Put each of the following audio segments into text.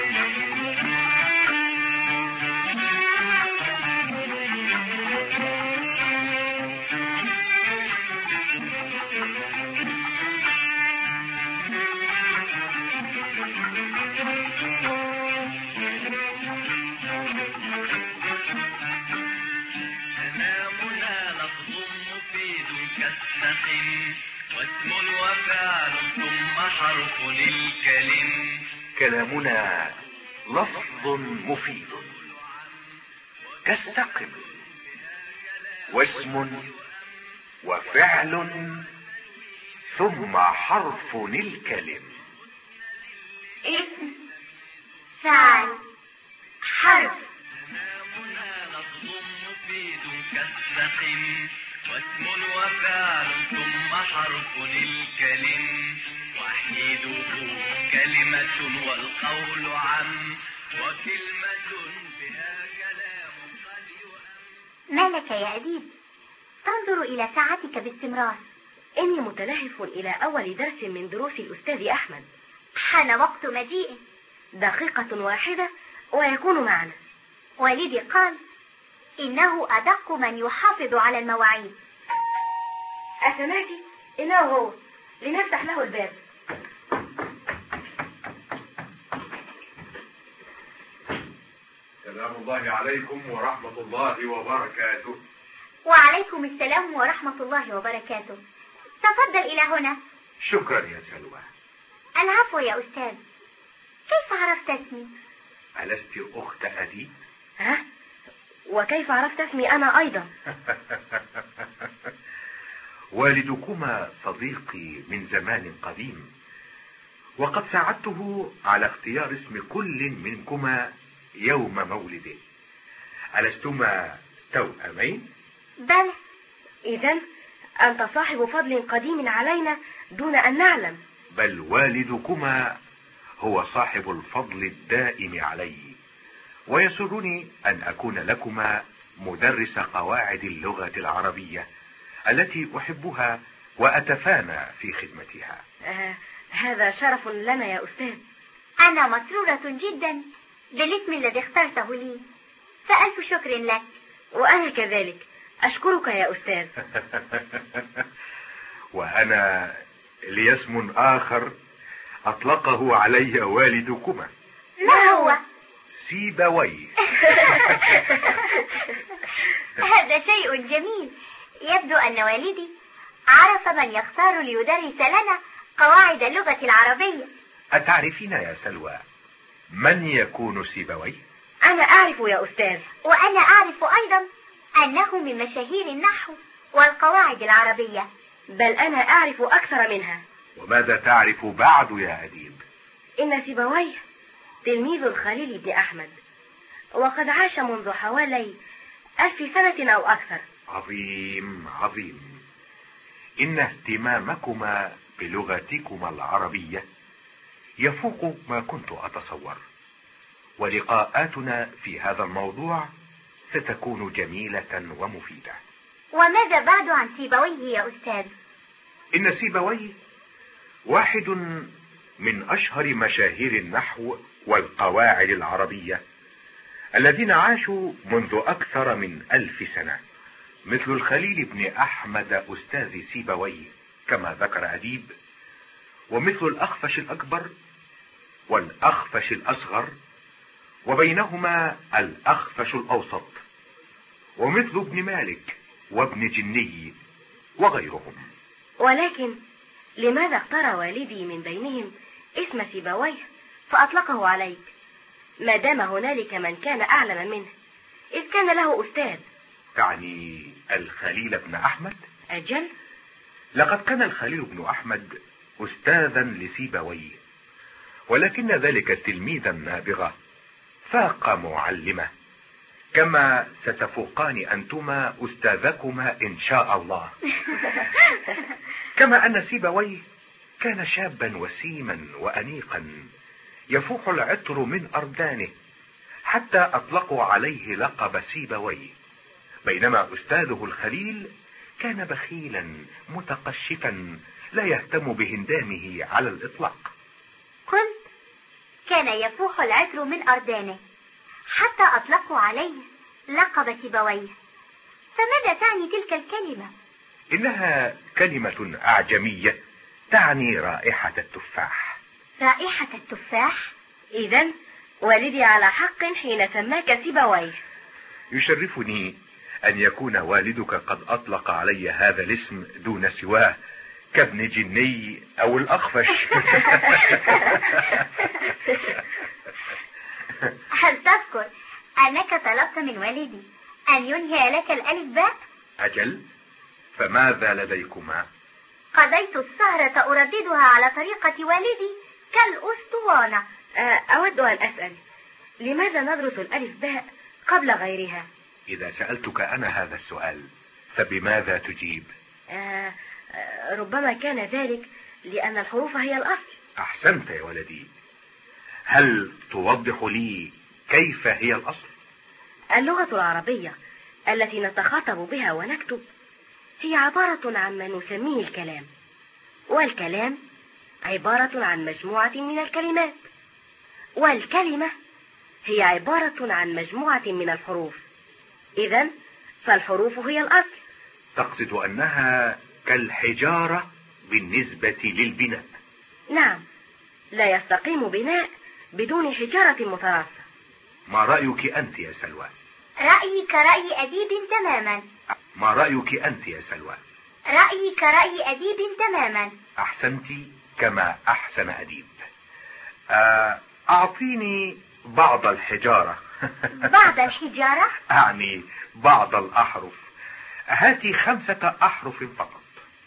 واسم وفعل ثم حرف للكلم. كلامنا لفظ مفيد كاستقم، واسم وفعل ثم حرف الكلم. اسم، فعل، حرف. كلامنا لفظ مفيد كاستقم، واسم وفعل ثم حرف للكلم. وحيده كلمة والقول عم، وكلمة بها كلام قد يؤم. ما لك يا أديب؟ تنظر إلى ساعتك باستمرار. إني متلهف إلى أول درس من دروس الأستاذ أحمد. حان وقت مجيئه. دقيقة واحدة ويكون معنا. والدي قال إنه أدق من يحافظ على المواعيد. أسمعتي؟ إنه هو. لنفتح له الباب. سلام الله عليكم ورحمة الله وبركاته. وعليكم السلام ورحمة الله وبركاته. تفضل إلى هنا. شكرا يا سلوى. العفو يا أستاذ. كيف عرفت اسمي؟ ألست أخت أديب؟ ها؟ وكيف عرفت اسمي أنا أيضا؟ والدكما صديقي من زمان قديم، وقد ساعدته على اختيار اسم كل منكما يوم مولده. ألستما توأمين؟ بلى. إذن أنت صاحب فضل قديم علينا دون أن نعلم. بل والدكما هو صاحب الفضل الدائم علي، ويسرني أن أكون لكما مدرس قواعد اللغة العربية التي أحبها وأتفانى في خدمتها. هذا شرف لنا يا أستاذ. أنا مسرورة جدا بالاسم الذي اخترته لي، فألف شكر لك. وأنا كذلك أشكرك يا أستاذ. وأنا لي اسم آخر أطلقه علي والدكما. ما هو؟ سيبويه. هذا شيء جميل. يبدو أن والدي عرف من يختار ليدرس لنا قواعد اللغة العربية. أتعرفين يا سلوى من يكون سيبويه؟ أنا أعرف يا أستاذ. وأنا أعرف أيضا أنه من مشاهير النحو والقواعد العربية. بل أنا أعرف أكثر منها. وماذا تعرف بعد يا أديب؟ إن سيبويه تلميذ الخليل بن أحمد، وقد عاش منذ حوالي 1000 سنة أو أكثر. عظيم عظيم. إن اهتمامكما بلغتكما العربية يفوق ما كنت أتصور، ولقاءاتنا في هذا الموضوع ستكون جميلة ومفيدة. وماذا بعد عن سيبويه يا أستاذ؟ إن سيبويه واحد من أشهر مشاهير النحو والقواعد العربية الذين عاشوا منذ أكثر من 1000 سنة، مثل الخليل بن أحمد أستاذ سيبويه كما ذكر أديب، ومثل الأخفش الأكبر والأخفش الأصغر، وبينهما الأخفش الأوسط، ومثل ابن مالك وابن جني وغيرهم. ولكن لماذا اختار والدي من بينهم اسم سيبويه فأطلقه عليك، ما دام هنالك من كان أعلم منه، إذ كان له أستاذ؟ تعني الخليل بن أحمد؟ أجل. لقد كان الخليل بن أحمد أستاذا لسيبويه، ولكن ذلك التلميذ النابغة فاق معلمه، كما ستفوقان أنتما أستاذكما إن شاء الله. كما أن سيبويه كان شابا وسيما وأنيقا يفوح العطر من أردانه، حتى أطلقوا عليه لقب سيبويه، بينما أستاذه الخليل كان بخيلا متقشفا لا يهتم بهندامه على الإطلاق. قلت كان يفوح العطر من أردانه حتى أطلقوا عليه لقب سيبويه. فماذا تعني تلك الكلمة؟ إنها كلمة أعجمية تعني رائحة التفاح. رائحة التفاح؟ إذن والدي على حق حين سماك سيبويه. يشرفني أن يكون والدك قد أطلق علي هذا الاسم دون سواه، كابن جني أو الأخفش. هل تذكر أنك طلبت من والدي أن ينهي لك الألف باء؟ أجل، فماذا لديكما؟ قضيت السهرة أرددها على طريقة والدي كالأسطوانة. أود أن أسأل، لماذا ندرس الألف باء قبل غيرها؟ إذا سألتك أنا هذا السؤال فبماذا تجيب؟ ربما كان ذلك لأن الحروف هي الأصل. أحسنت يا ولدي. هل توضح لي كيف هي الأصل؟ اللغة العربية التي نتخاطب بها ونكتب هي عبارة عن ما نسميه الكلام، والكلام عبارة عن مجموعة من الكلمات، والكلمة هي عبارة عن مجموعة من الحروف. إذن فالحروف هي الأصل. تقصد أنها كالحجارة بالنسبة للبناء؟ نعم، لا يستقيم بناء بدون حجارة متراصة. ما رأيك أنت يا سلوى؟ رأيي كرأي أديب تماما. ما رأيك أنت يا سلوى؟ رأيي كرأي أديب تماما. أحسنت كما أحسن أديب. أعطيني بعض الحجارة. بعض الحجارة؟ أعني بعض الأحرف. هاتي 5 أحرف فقط.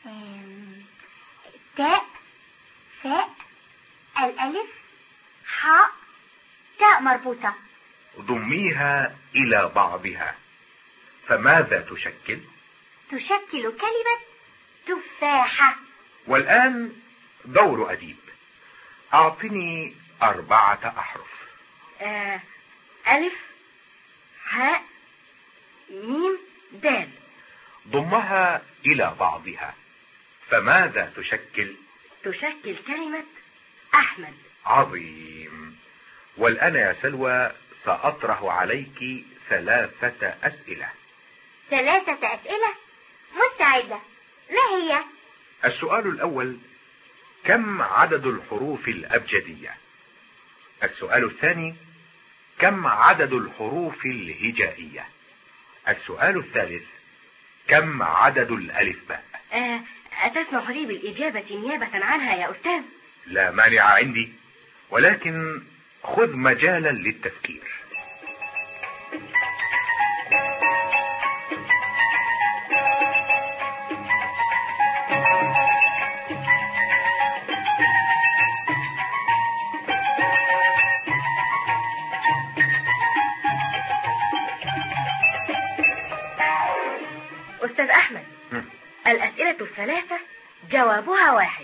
تاء، فاء، الألف، حاء، تاء مربوطة. ضميها إلى بعضها، فماذا تشكل؟ تشكل كلمة تفاحة. والآن دور أديب. أعطني 4 أحرف. ألف، حاء، ميم، دال. ضمها إلى بعضها، فماذا تشكل؟ تشكل كلمة أحمد. عظيم. والآن يا سلوى سأطرح عليك 3 أسئلة. 3 أسئلة؟ مستعدة. ما هي؟ السؤال الأول: كم عدد الحروف الأبجدية؟ السؤال الثاني: كم عدد الحروف الهجائية؟ السؤال الثالث: كم عدد الألفباء؟ أتسمح لي بالإجابة نيابة عنها يا أستاذ؟ لا مانع عندي، ولكن خذ مجالا للتفكير. أستاذ أحمد، الأسئلة ال3 جوابها واحد،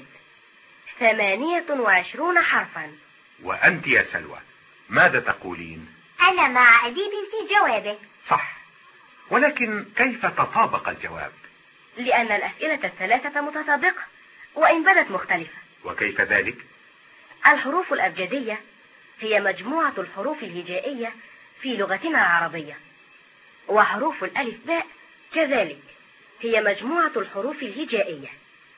28 حرفا. وأنت يا سلوى ماذا تقولين؟ أنا مع أديب في جوابه. صح، ولكن كيف تطابق الجواب؟ لأن الأسئلة ال3 متطابقة وإن بدت مختلفة. وكيف ذلك؟ الحروف الأبجدية هي مجموعة الحروف الهجائية في لغتنا العربية، وحروف الألف باء كذلك هي مجموعة الحروف الهجائية.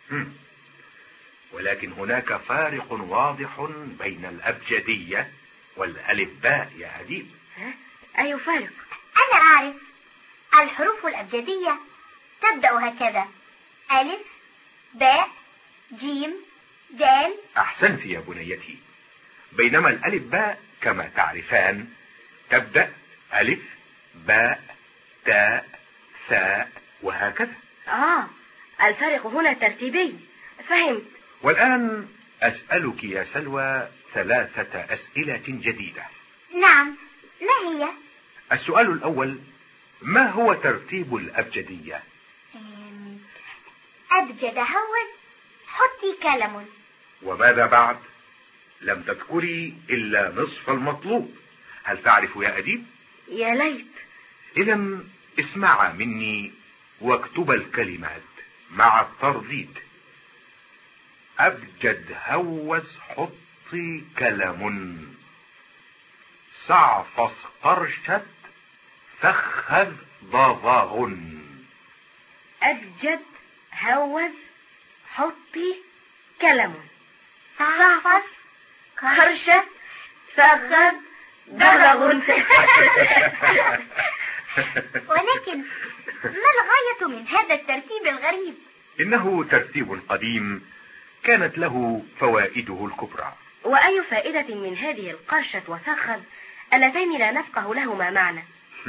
ولكن هناك فارق واضح بين الأبجدية والألف باء يا أديب. أي فارق؟ أنا أعرف. الحروف الأبجدية تبدأ هكذا: ألف، باء، جيم، دال. أحسنت يا بنيتي. بينما الألف باء كما تعرفان تبدأ ألف، باء، تاء، ثاء، وهكذا. الفرق هنا ترتيبي. فهمت. والآن أسألك يا سلوى 3 أسئلة جديدة. نعم، ما هي؟ السؤال الأول: ما هو ترتيب الأبجدية؟ أبجد هون، حطي كلم. وماذا بعد؟ لم تذكري إلا نصف المطلوب. هل تعرف يا أديب؟ يا ليت. إذا اسمع مني واكتب الكلمات مع الترديد. أبجد هوس حطي كلم. صعفص قرشت فخذ ضضاغن. أبجد هوز حطي كلم. صعفص خرشة فخذ ضغغ. ولكن ما الغاية من هذا الترتيب الغريب؟ إنه ترتيب قديم كانت له فوائده الكبرى. وأي فائدة من هذه القرشة وفخذ اللتين لا نفقه لهما معنى؟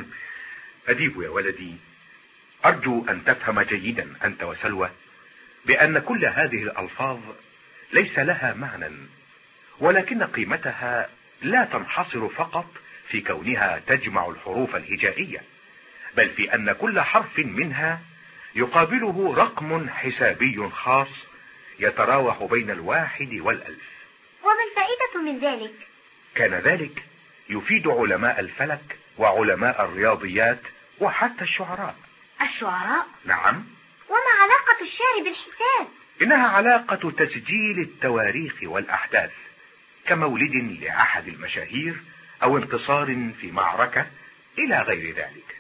أديب يا ولدي، أرجو أن تفهم جيدا أنت وسلوى بأن كل هذه الألفاظ ليس لها معنى، ولكن قيمتها لا تنحصر فقط في كونها تجمع الحروف الهجائية، بل في أن كل حرف منها يقابله رقم حسابي خاص يتراوح بين 1 و1000. وما الفائدة من ذلك؟ كان ذلك يفيد علماء الفلك وعلماء الرياضيات وحتى الشعراء. الشعراء؟ نعم. وما علاقة الشعر بالحساب؟ إنها علاقة تسجيل التواريخ والأحداث، كمولد لأحد المشاهير أو انتصار في معركة إلى غير ذلك.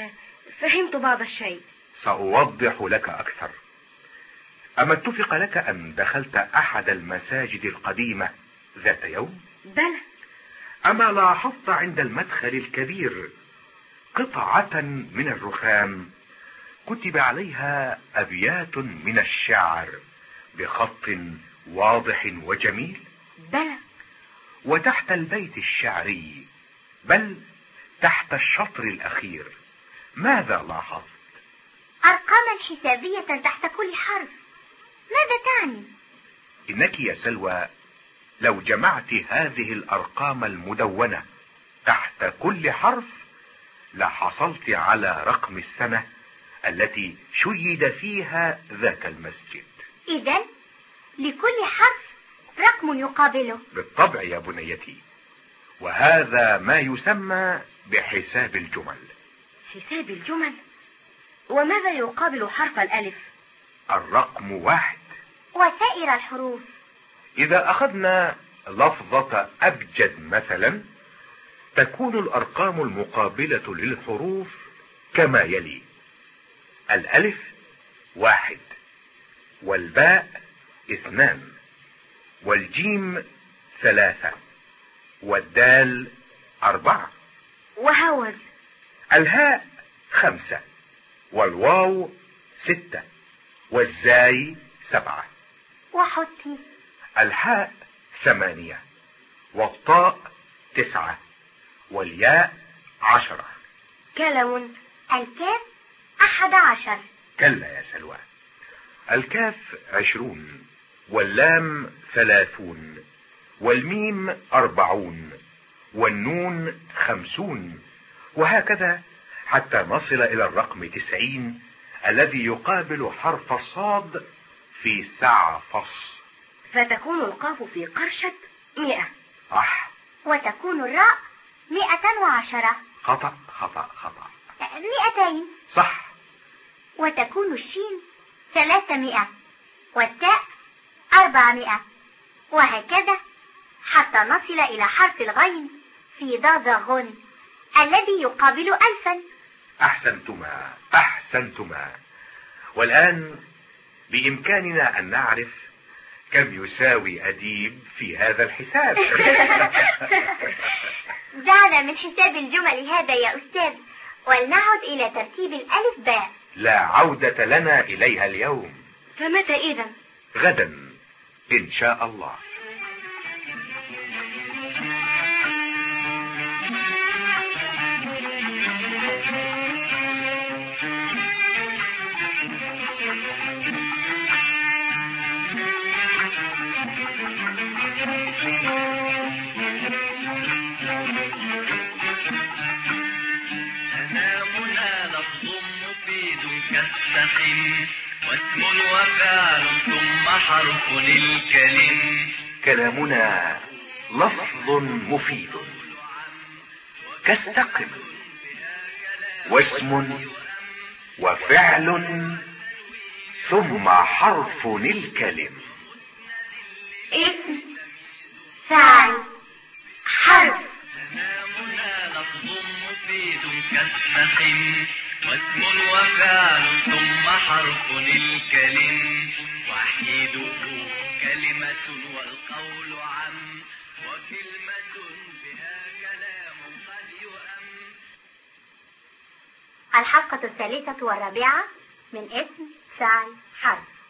فهمت بعض الشيء. سأوضح لك أكثر. أما اتفق لك أن دخلت أحد المساجد القديمة ذات يوم؟ بلى. أما لاحظت عند المدخل الكبير قطعة من الرخام كتب عليها أبيات من الشعر بخط واضح وجميل؟ بلى. وتحت البيت الشعري، بل تحت الشطر الأخير، ماذا لاحظت؟ أرقاما حسابية تحت كل حرف. ماذا تعني؟ إنك يا سلوى لو جمعت هذه الأرقام المدونة تحت كل حرف لحصلت على رقم السنة التي شيد فيها ذاك المسجد. إذن لكل حرف رقم يقابله. بالطبع يا بنيتي، وهذا ما يسمى بحساب الجمل. حساب الجمل؟ وماذا يقابل حرف الألف؟ الرقم 1. وسائر الحروف؟ إذا أخذنا لفظة أبجد مثلا، تكون الأرقام المقابلة للحروف كما يلي: الألف 1، والباء 2، والجيم 3، والدال 4، وهوز؟ الهاء 5، والواو 6، والزاي 7، وحطي؟ الحاء 8، والطاء 9، والياء 10. كلم؟ الكاف 11. كلا يا سلوى، الكاف 20، واللام 30، والميم 40، والنون 50، وهكذا حتى نصل إلى الرقم 90 الذي يقابل حرف الصاد في سعفص. فتكون القاف في قرشة 100. صح. وتكون الراء 110. خطأ خطأ خطأ. 200. صح. وتكون الشين 300، والتاء 400، وهكذا حتى نصل إلى حرف الغين في ضاضغن الذي يقابل 1000. أحسنتما أحسنتما. والآن بإمكاننا أن نعرف كم يساوي أديب في هذا الحساب. دعنا من حساب الجمل هذا يا أستاذ، ولنعد إلى ترتيب الألف باء. لا عودة لنا إليها اليوم. فمتى إذن؟ غدا إن شاء الله. واسم وفعل ثم حرف الكلم. كلامنا لفظ مفيد كاستقم، واسم وفعل ثم حرف الكلم. اسم، فعل، حرف. وحيد كاسم واسم وفعل ثم حرف الكلم. وحيده كلمة والقول عم، وكلمة بها كلام قد يؤم. الحلقة 3 و4 من اسم فعل حرف.